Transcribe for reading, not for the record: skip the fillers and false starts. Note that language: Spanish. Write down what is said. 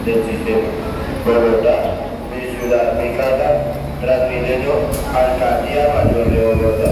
del sistema. Bogotá, mi ciudad, mi casa, Transmilenio, Alcaldía Mayor de Bogotá.